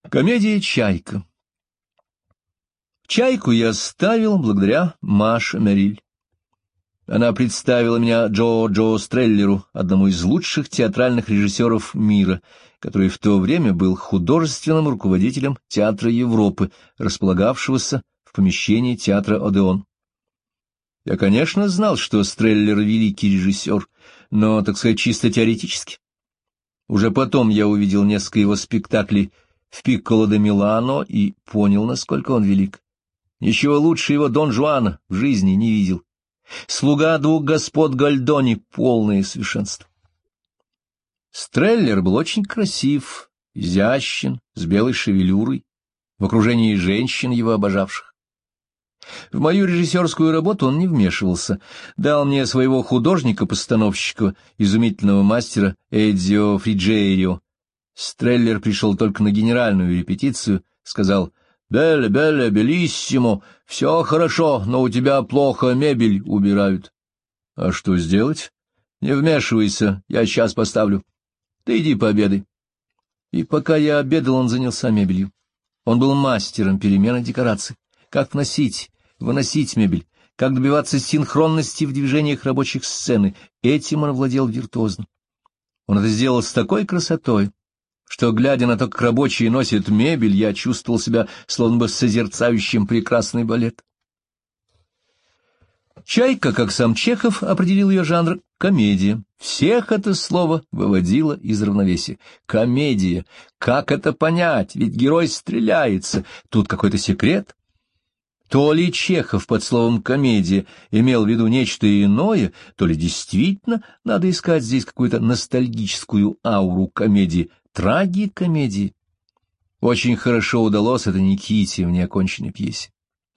Комедия «Чайка». «Чайку» я ставил благодаря Маше Мериль. Она представила меня Джо Стреллеру, одному из лучших театральных режиссеров мира, который в то время был художественным руководителем Театра Европы, располагавшегося в помещении театра Одеон. Я, конечно, знал, что Стреллер — великий режиссер, но, так сказать, чисто теоретически. Уже потом я увидел несколько его спектаклей в Пикколо де Милано и понял, насколько он велик. Ничего лучше его Дон Жуана в жизни не видел. «Слуга двух господ Гальдони» — полное совершенство. Стреллер был очень красив, изящен, с белой шевелюрой, в окружении женщин, его обожавших. В мою режиссерскую работу он не вмешивался, дал мне своего художника-постановщика, изумительного мастера Эдзио Фриджерио. Стреллер пришел только на генеральную репетицию, сказал: «Белле, белле, белиссимо, все хорошо, но у тебя плохо мебель убирают». «А что сделать?» «Не вмешивайся, я сейчас поставлю. Ты иди пообедай». И пока я обедал, он занялся мебелью. Он был мастером перемены декораций. Как вносить, выносить мебель, как добиваться синхронности в движениях рабочих сцены. Этим он владел виртуозно. Он это сделал с такой красотой, что, глядя на то, как рабочие носят мебель, я чувствовал себя словно бы созерцающим прекрасный балет. «Чайка», как сам Чехов определил ее жанр, — комедия. Всех это слово выводило из равновесия. Комедия. Как это понять? Ведь герой стреляется. Тут какой-то секрет. То ли Чехов под словом «комедия» имел в виду нечто иное, то ли действительно надо искать здесь какую-то ностальгическую ауру комедии, трагикомедии. Очень хорошо удалось это Никите в неоконченной пьесе.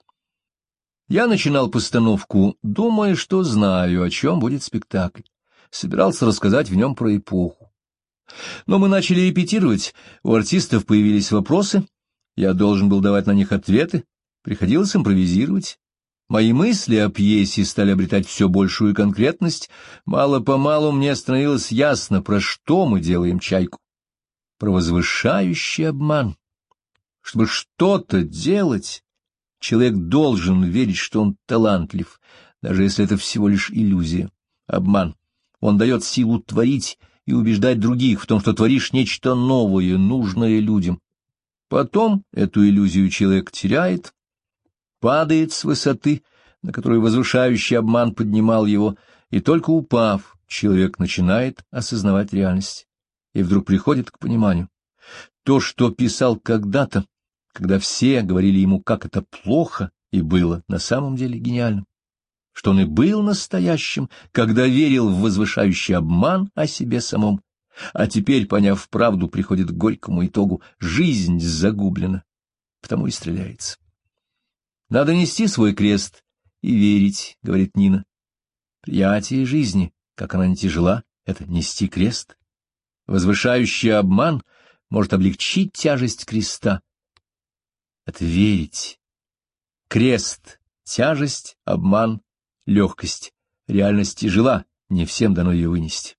Я начинал постановку, думая, что знаю, о чем будет спектакль. Собирался рассказать в нем про эпоху. Но мы начали репетировать, у артистов появились вопросы, я должен был давать на них ответы, приходилось импровизировать. Мои мысли о пьесе стали обретать все большую конкретность, мало-помалу мне становилось ясно, про что мы делаем «Чайку». Про возвышающий обман. Чтобы что-то делать, человек должен верить, что он талантлив, даже если это всего лишь иллюзия, обман. Он дает силу творить и убеждать других в том, что творишь нечто новое, нужное людям. Потом эту иллюзию человек теряет, падает с высоты, на которую возвышающий обман поднимал его, и только упав, человек начинает осознавать реальность. И вдруг приходит к пониманию. То, что писал когда-то, когда все говорили ему, как это плохо, и было на самом деле гениальным, что он и был настоящим, когда верил в возвышающий обман о себе самом, а теперь, поняв правду, приходит к горькому итогу: жизнь загублена, потому и стреляется. «Надо нести свой крест и верить», — говорит Нина. Приятие жизни, как она не тяжела, — это нести крест. Возвышающий обман может облегчить тяжесть креста. Это верить. Крест — тяжесть, обман — легкость. Реальность тяжела, не всем дано ее вынести.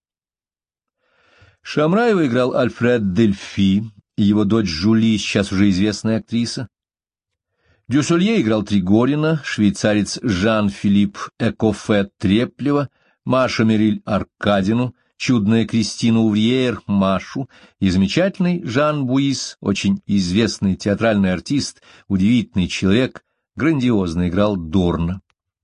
Шамраева играл Альфред Дельфи, и его дочь Жюли, сейчас уже известная актриса. Дюссолье играл Тригорина, швейцарец Жан-Филипп Экофе Треплева, Маша Мериль Аркадину, чудная Кристина Увриер Машу и замечательный Жан Буис, очень известный театральный артист, удивительный человек, грандиозно играл Дорна.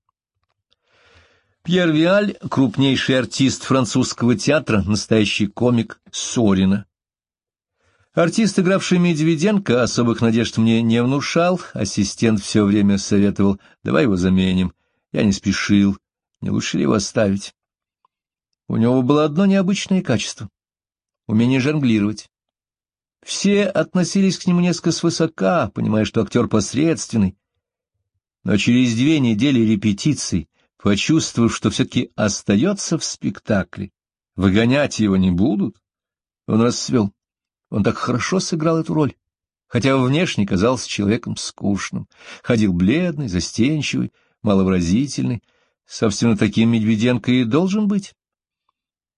Пьер Виаль, крупнейший артист французского театра, настоящий комик Сорина. Артист, игравший Медведенко, особых надежд мне не внушал, ассистент все время советовал: давай его заменим. Я не спешил, не лучше ли его оставить? У него было одно необычное качество — умение жонглировать. Все относились к нему несколько свысока, понимая, что актер посредственный. Но через 2 недели репетиций, почувствовав, что все-таки остается в спектакле, выгонять его не будут, он расцвел. Он так хорошо сыграл эту роль, хотя внешне казался человеком скучным, ходил бледный, застенчивый, маловыразительный. Собственно, таким Медведенко и должен быть.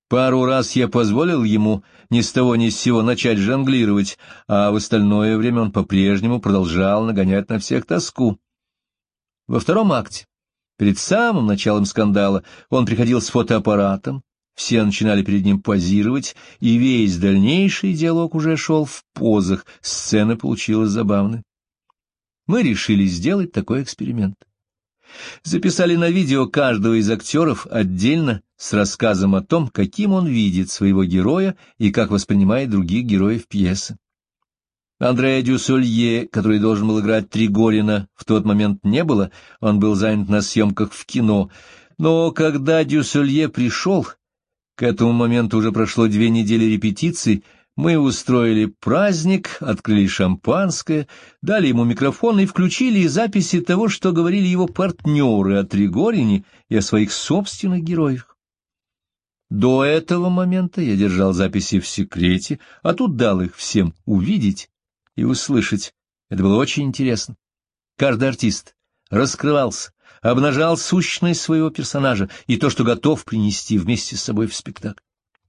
Пару раз я позволил ему ни с того ни с сего начать жонглировать, а в остальное время он по-прежнему продолжал нагонять на всех тоску. Во втором акте, перед самым началом скандала, он приходил с фотоаппаратом, все начинали перед ним позировать, и весь дальнейший диалог уже шел в позах, сцена получилась забавной. Мы решили сделать такой эксперимент. Записали на видео каждого из актеров отдельно с рассказом о том, каким он видит своего героя и как воспринимает других героев пьесы. Андреа Дюссолье, который должен был играть Тригорина, в тот момент не было, он был занят на съемках в кино, но когда Дюссолье пришел, к этому моменту уже прошло 2 недели репетиций, мы устроили праздник, открыли шампанское, дали ему микрофон и включили записи того, что говорили его партнеры о Тригорине и о своих собственных героях. До этого момента я держал записи в секрете, а тут дал их всем увидеть и услышать. Это было очень интересно. Каждый артист раскрывался, обнажал сущность своего персонажа и то, что готов принести вместе с собой в спектакль.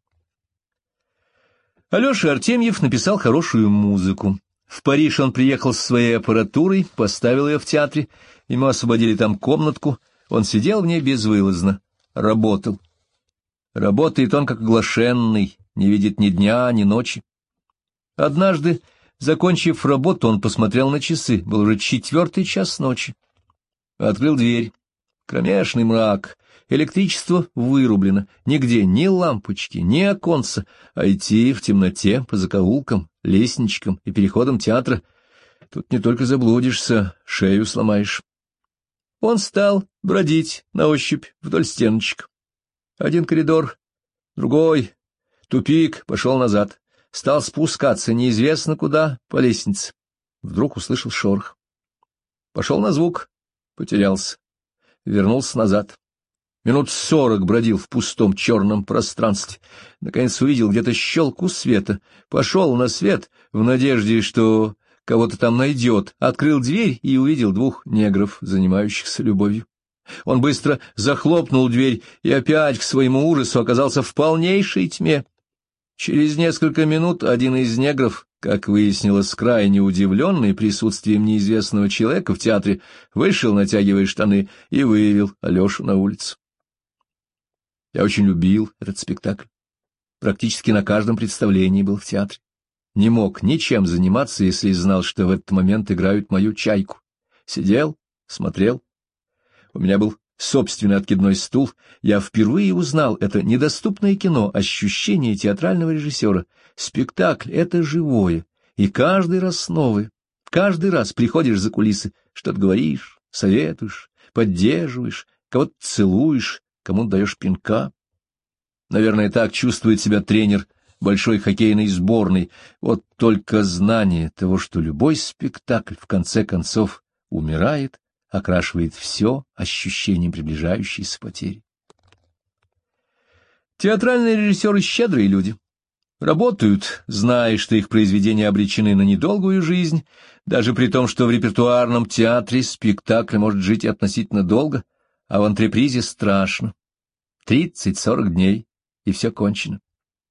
Алеша Артемьев написал хорошую музыку. В Париж он приехал со своей аппаратурой, поставил ее в театре, ему освободили там комнатку, он сидел в ней безвылазно, работал. Работает он как оглашенный, не видит ни дня, ни ночи. Однажды, закончив работу, он посмотрел на часы, был уже 4 час ночи. Открыл дверь. Кромешный мрак. Электричество вырублено, нигде ни лампочки, ни оконца, а идти в темноте по закоулкам, лестничкам и переходам театра тут не только заблудишься, шею сломаешь. Он стал бродить на ощупь вдоль стеночек. Один коридор, другой, тупик, пошел назад, стал спускаться неизвестно куда по лестнице. Вдруг услышал шорох. Пошел на звук, потерялся, вернулся назад. Минут 40 бродил в пустом черном пространстве. Наконец увидел где-то щелку света. Пошел на свет в надежде, что кого-то там найдет. Открыл дверь и увидел 2 негров, занимающихся любовью. Он быстро захлопнул дверь и опять к своему ужасу оказался в полнейшей тьме. Через несколько минут один из негров, как выяснилось, крайне удивленный присутствием неизвестного человека в театре, вышел, натягивая штаны, и вывел Алешу на улицу. Я очень любил этот спектакль. Практически на каждом представлении был в театре. Не мог ничем заниматься, если знал, что в этот момент играют мою «Чайку». Сидел, смотрел. У меня был собственный откидной стул. Я впервые узнал это недоступное кино, ощущение театрального режиссера. Спектакль — это живое, и каждый раз новое. Каждый раз приходишь за кулисы, что-то говоришь, советуешь, поддерживаешь, кого-то целуешь, кому-то даешь пинка. Наверное, так чувствует себя тренер большой хоккейной сборной. Вот только знание того, что любой спектакль в конце концов умирает, окрашивает все ощущением приближающейся потери. Театральные режиссеры — щедрые люди. Работают, зная, что их произведения обречены на недолгую жизнь, даже при том, что в репертуарном театре спектакль может жить относительно долго, а в антрепризе страшно. 30-40 дней, и все кончено.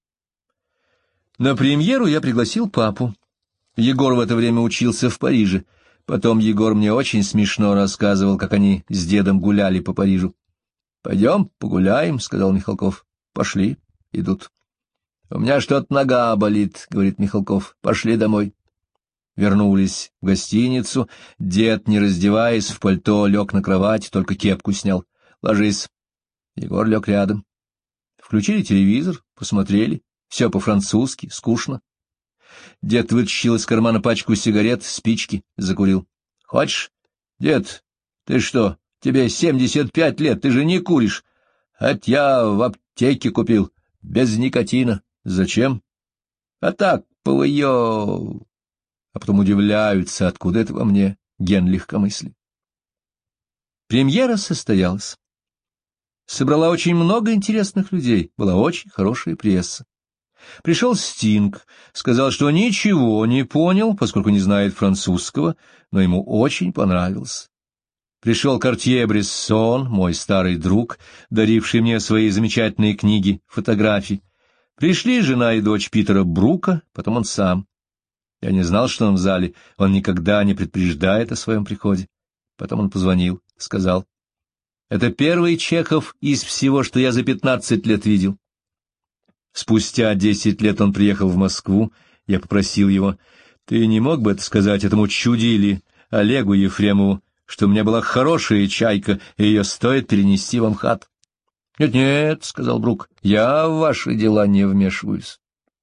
На премьеру я пригласил папу. Егор в это время учился в Париже. Потом Егор мне очень смешно рассказывал, как они с дедом гуляли по Парижу. — Пойдем погуляем, — сказал Михалков. — Пошли. Идут. — У меня что-то нога болит, — говорит Михалков. — Пошли домой. Вернулись в гостиницу. Дед, не раздеваясь, в пальто лег на кровать, только кепку снял. — Ложись. Егор лег рядом. Включили телевизор, посмотрели. Все по-французски, скучно. Дед вытащил из кармана пачку сигарет, спички, закурил. — Хочешь? — Дед, ты что, тебе 75 лет, ты же не куришь. — Это я в аптеке купил, без никотина. — Зачем? — А так, повыё... А потом удивляются, откуда это во мне, ген легкомыслия. Премьера состоялась. Собрала очень много интересных людей, была очень хорошая пресса. Пришел Стинг, сказал, что ничего не понял, поскольку не знает французского, но ему очень понравилось. Пришел Кортье-Брессон, мой старый друг, даривший мне свои замечательные книги, фотографий. Пришли жена и дочь Питера Брука, потом он сам. Я не знал, что он в зале, он никогда не предупреждает о своем приходе. Потом он позвонил, сказал: «Это первый Чехов из всего, что я за 15 лет видел». Спустя 10 лет он приехал в Москву, я попросил его: «Ты не мог бы это сказать этому чудили, Олегу Ефремову, что у меня была хорошая чайка, и ее стоит перенести в МХАТ?» «Нет-нет», — сказал Брук, — «я в ваши дела не вмешиваюсь».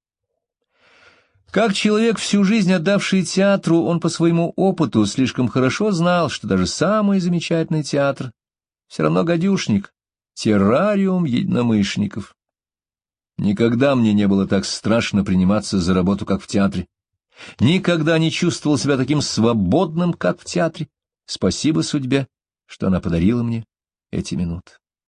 Как человек, всю жизнь отдавший театру, он по своему опыту слишком хорошо знал, что даже самый замечательный театр все равно гадюшник, террариум единомышленников. Никогда мне не было так страшно приниматься за работу, как в театре. Никогда не чувствовал себя таким свободным, как в театре. Спасибо судьбе, что она подарила мне эти минуты.